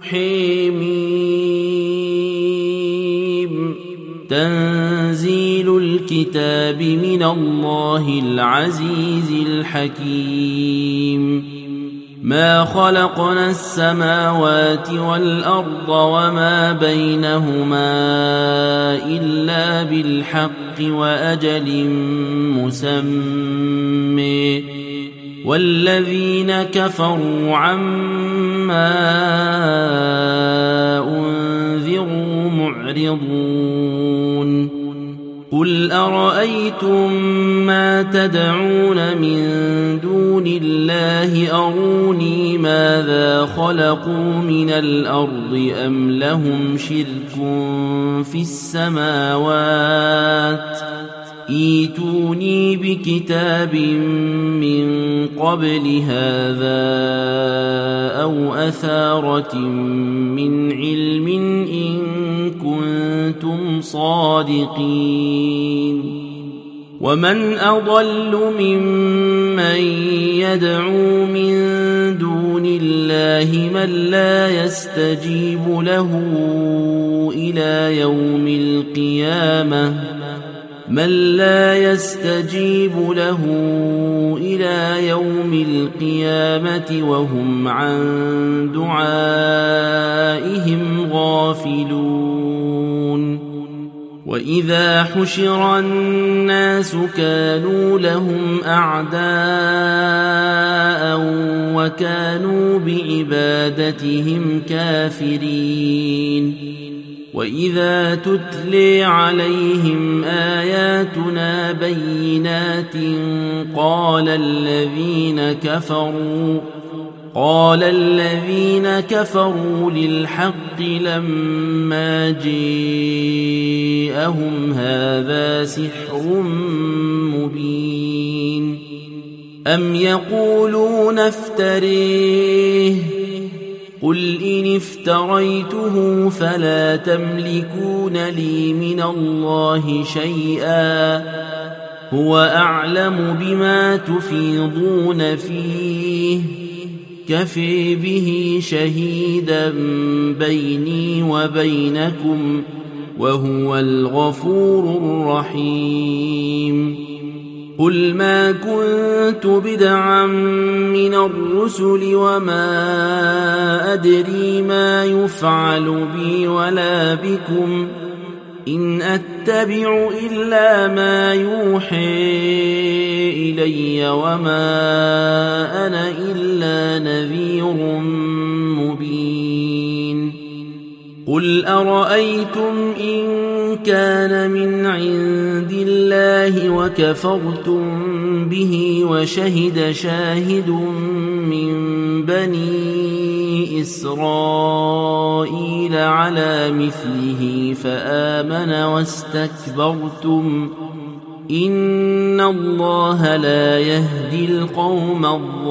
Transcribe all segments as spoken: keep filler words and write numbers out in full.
حميم تنزيل الكتاب من الله العزيز الحكيم ما خلقنا السماوات والأرض وما بينهما إلا بالحق وأجل مسمى والذين كفروا عما أنذروا معرضون قل أرأيتم ما تدعون من دون الله أروني ماذا خلقوا من الأرض أم لهم شرك في السماوات ايتوني بكتاب من قبل هذا أو أثارة من علم إن كنتم صادقين ومن أضل ممن يدعو من دون الله من لا يستجيب له إلى يوم القيامة من لا يستجيب له إلى يوم القيامة وهم عن دعائهم غافلون وإذا حشر الناس كانوا لهم أعداء وكانوا بعبادتهم كافرين وإذا تتلي عليهم آياتنا بينات قال الذين كفروا قال الذين كفروا للحق لما جاءهم هذا سحر مبين أم يقولون افتريه قل إن افتريته فلا تملكون لي من الله شيئا هو أعلم بما تفيضون فيه كفي به شهيدا بيني وبينكم وهو الغفور الرحيم قل ما كنت بدعا من الرسل وما أدري ما يفعل بي ولا بكم إن أتبع إلا ما يوحي إلي وما أنا إلا نذير مبين قل أرأيتم إن كان من عند الله وكفرتم به وشهد شاهد من بني إسرائيل على مثله فآمن واستكبرتم إن الله لا يهدي القوم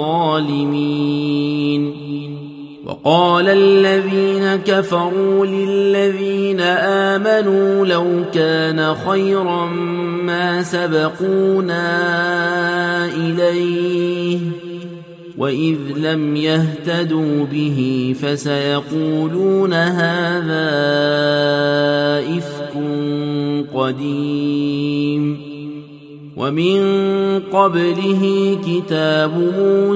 الظالمين وقال الذين كفروا للذين آمنوا لو كان خيرا ما سبقونا إليه وإذ لم يهتدوا به فسيقولون هذا إفك قديم ومن قبله كتاب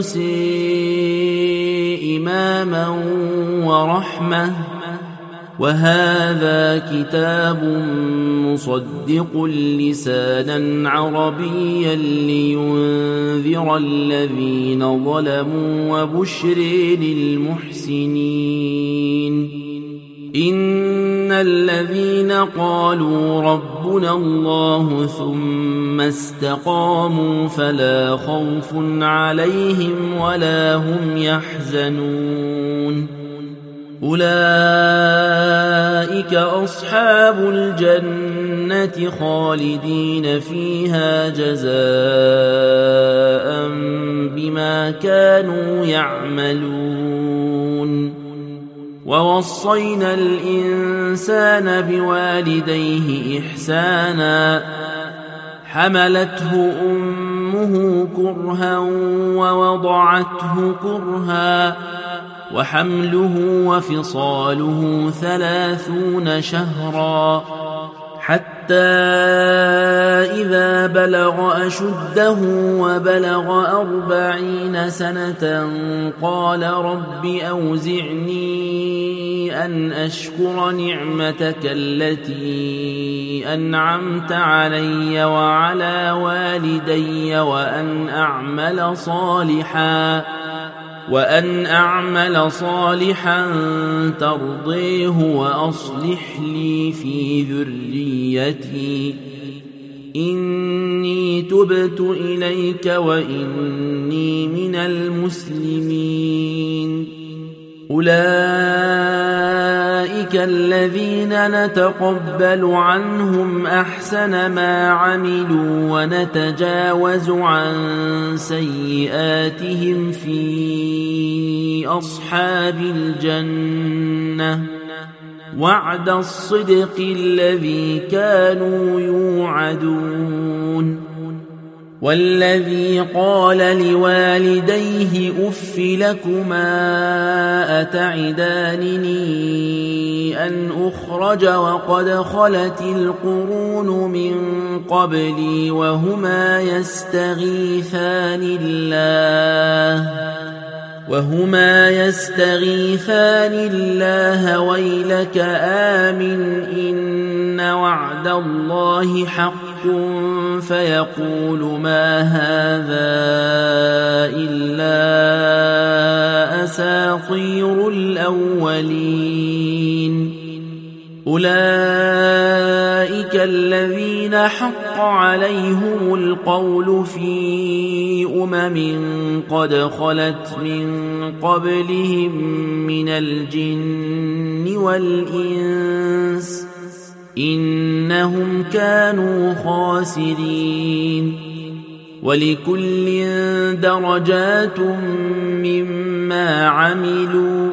موسى إماما ورحمة وهذا كتاب مصدق لسانا عربيا لينذر الذين ظلموا وبشر للمحسنين إن الذين قالوا ربنا الله ثم استقاموا فلا خوف عليهم ولا هم يحزنون أولئك أصحاب الجنة خالدين فيها جزاء بما كانوا يعملون ووصينا الإنسان بوالديه إحسانا حملته أمه كرها ووضعته كرها وحمله وفصاله ثلاثون شهرا حتى إذا بلغ أشده وبلغ أربعين سنة قال رب أوزعني أن أشكر نعمتك التي أنعمت علي وعلى والدي وأن أعمل صالحا وأن أعمل صالحا ترضيه وأصلح لي في ذريتي إني تبت إليك وإني من المسلمين. أولئك الذين نتقبل عنهم أحسن ما عملوا ونتجاوز عن سيئاتهم في أصحاب الجنة وعد الصدق الذي كانوا يوعدون. والذي قال لوالديه أف لكما أتعدانني أن أخرج وقد خلت القرون من قبلي وهما يستغيثان الله وهما يستغيثان الله ويلك آمن إن وعد الله حق فيقول ما هذا إلا أساطير الأولين. أولئك الذين حق عليهم القول في أمم قد خلت من قبلهم من الجن والإنس إنهم كانوا خاسرين. ولكل درجات مما عملوا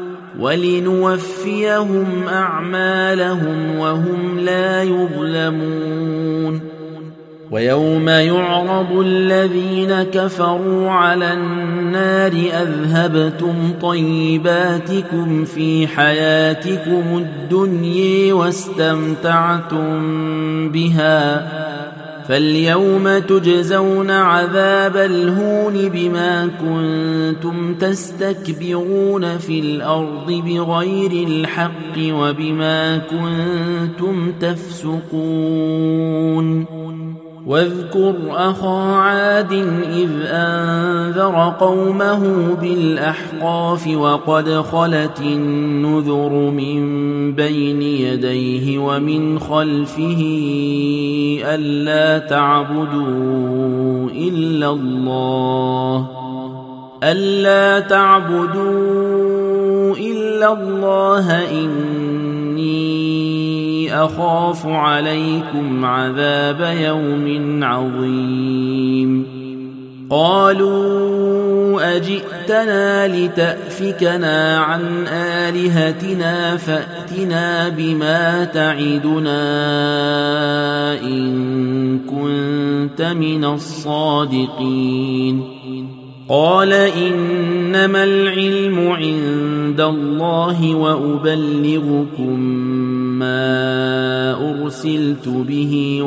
ولنوفيهم أعمالهم وهم لا يظلمون. ويوم يعرض الذين كفروا على النار أذهبتم طيباتكم في حياتكم الدنيا واستمتعتم بها فاليوم تجزون عذاب الهون بما كنتم تستكبرون في الأرض بغير الحق وبما كنتم تفسقون. واذكر أخا عاد إذ أنذر قومه بالأحقاف وقد خلت النذر من بين يديه ومن خلفه ألا تعبدوا إلا الله ألا تعبدوا إلا الله إني أخاف عليكم عذاب يوم عظيم. قالوا أجئتنا لتأفكنا عن آلهتنا فأتنا بما تعدنا إن كنت من الصادقين. قال إنما العلم عند الله وأبلغكم ما أرسلت به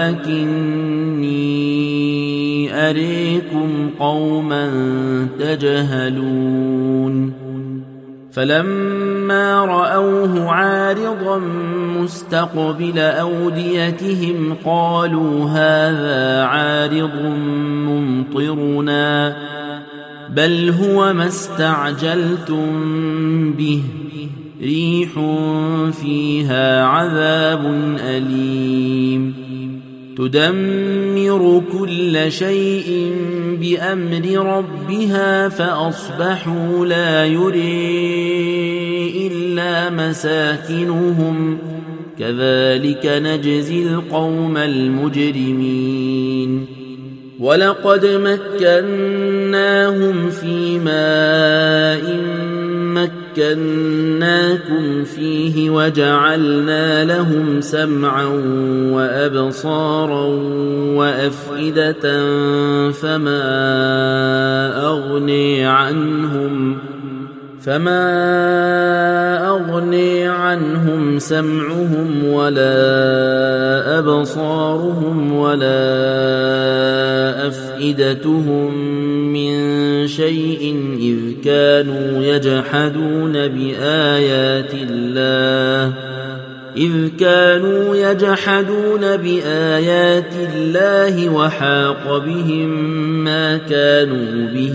ولكني أريكم قوما تجهلون. فلما رأوه عارضا مستقبل أوديتهم قالوا هذا عارض ممطرنا بل هو ما استعجلتم به ريح فيها عذاب أليم تدمر كل شيء بأمر ربها فأصبحوا لا يري إلا مساكنهم كذلك نجزي القوم المجرمين. ولقد مكناهم في ماء مكناكم فيه وجعلنا لهم سمعا وأبصارا وأفئدة فما أغني عنهم فما أغني عنهم سمعهم ولا أبصارهم ولا أفئدتهم من شيء إذ كانوا يجحدون بآيات الله إذ كانوا يجحدون بآيات الله وحاق بهم ما كانوا به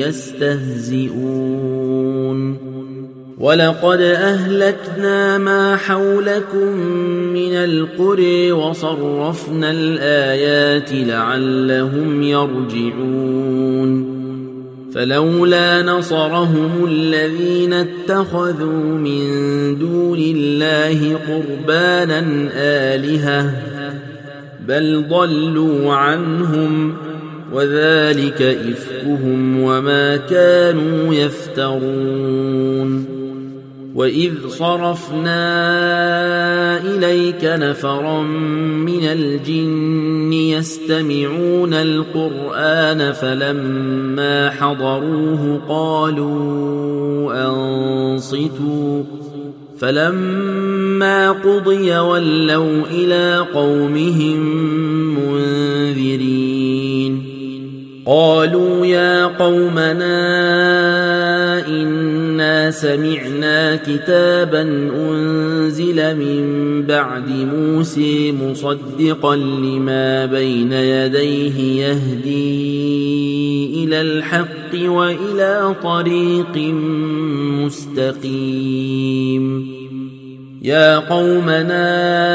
يستهزئون ولقد أهلكنا ما حولكم من القرى وصرفنا الآيات لعلهم يرجعون فلولا نصرهم الذين اتخذوا من دون الله قربانا آلهة بل ضلوا عنهم وذلك إفكهم وما كانوا يفترون وإذ صرفنا إليك نفرا من الجن يستمعون القرآن فلما حضروه قالوا أنصتوا فلما قضي ولوا إلى قومهم منذرين قالوا يا قومنا إنا سمعنا كتابا أنزل من بعد موسى مصدقا لما بين يديه يهدي إلى الحق وإلى طريق مستقيم يا قومنا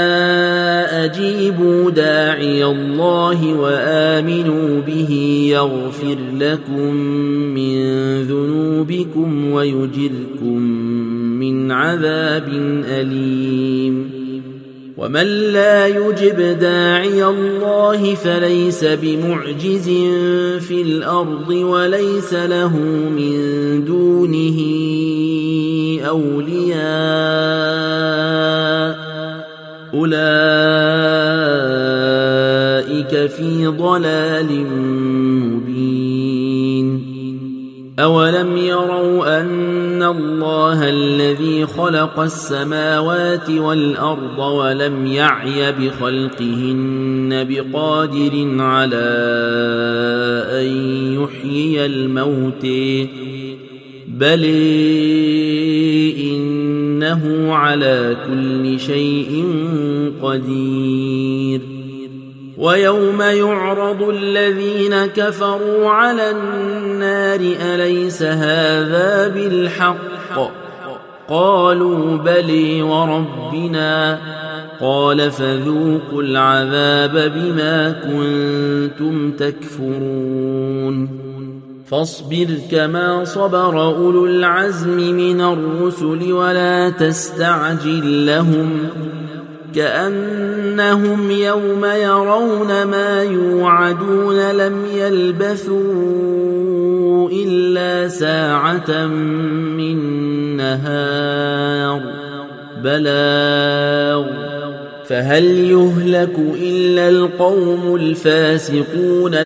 أجيبوا داعي الله وآمنوا به يغفر لكم من ذنوبكم ويجركم من عذاب أليم ومن لا يجب داعي الله فليس بمعجز في الأرض وليس له من دونه أولياء أولئك في ضلال مبين أولم يروا أن الله الذي خلق السماوات والأرض ولم يعي بخلقهن بقادر على أن يحيي الموتى بل إنه على كل شيء قدير ويوم يعرض الذين كفروا على النار أليس هذا بالحق قالوا بلي وربنا قال فذوقوا العذاب بما كنتم تكفرون فاصبر كما صبر أولو العزم من الرسل ولا تستعجل لهم كأنهم يوم يرون ما يوعدون لم يلبثوا إلا ساعة من نهار بلاغ فهل يهلك إلا القوم الفاسقون